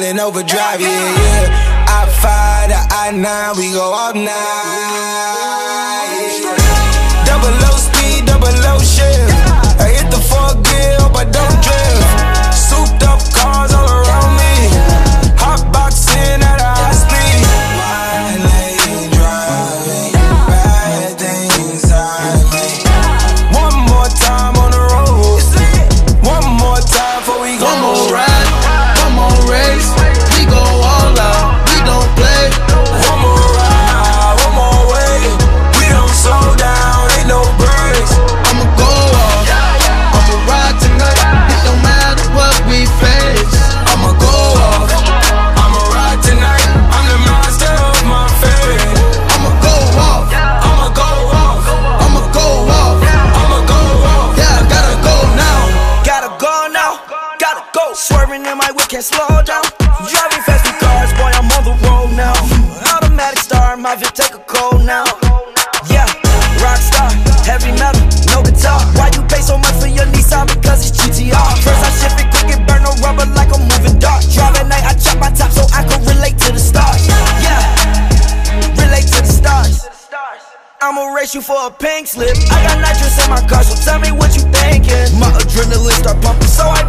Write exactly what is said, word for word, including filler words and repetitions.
in overdrive, yeah, yeah. I five to I nine, we go all night. Double low speed, double low shift. I hit the fourth gear, hope I don't drift. Souped up cars all around me. Hot boxing at a high speed. Wine lane driving, bad things happening. One more time on the road. One more time before we go. One more ride, one more race. We go all out, we don't play. One more ride, one more way. We don't slow down, ain't no breaks. I'ma go off, I'ma ride tonight. It don't matter what we face. I'ma go off, I'ma ride tonight. I'm the master of my fate. I'ma go off, I'ma go off, I'ma go off. I'ma go off. Yeah, I gotta go now. Gotta go now, gotta go. Swerving in my whip, can't slow down. Driving fast in cars, boy, I'm on the road now. Automatic star, my Vic take a cold now. Yeah, rock star, heavy metal, no guitar. Why you pay so much for your Nissan? Because it's G T R. First I shift it quick and burn no rubber like a moving dart. Drive at night, I chop my top so I can relate to the stars. Yeah, relate to the stars. I'ma race you for a pink slip. I got nitrous in my car, so tell me what you thinking. My adrenaline start pumping, so I